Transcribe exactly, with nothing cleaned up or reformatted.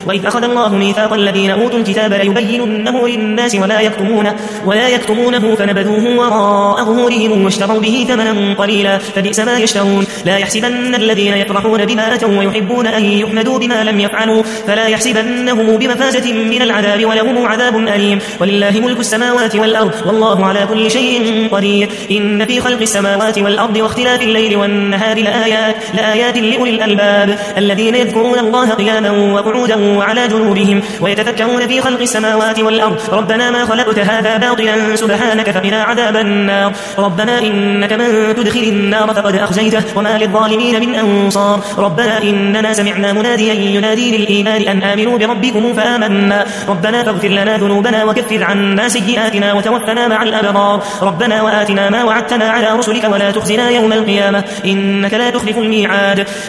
وإذ أخذ الله ميثاق الذين أوتوا الكتاب ليبيننه للناس ولا يكتمونه, ولا يكتمونه فنبذوه وراء ظهورهم واشتروا به ثمنا قليلا فبئس ما يشترون. لا يحسبن الذين يفرحون بما أتوا ويحبون أن يحمدوا بما لم يفعلوا فلا يحسبنهم بمفازة من العذاب ولهم عذاب أليم. ولله ملك السماوات والأرض والله على كل شيء قدير. إن في خلق السماوات والأرض واختلاف الليل والنهار لآيات, لآيات لأولي الألباب الذين يذكرون الله قياما وقعودا وعلى جنوبهم ويتفكرون في خلق السماوات والأرض ربنا ما خلقت هذا باطلا سبحانك فقنا عذاب النار. ربنا إنك من تدخل النار فقد أخزيته وما للظالمين من أنصار. ربنا إننا سمعنا مناديا ينادي للإيمان أن آمنوا بربكم فآمنا ربنا فاغفر لنا ذنوبنا وكفر عنا سيئاتنا وتوفنا مع الأبرار. ربنا وآتنا ما وعدتنا على رسلك ولا تخزنا يوم القيامة إنك لا تخلف الميعاد.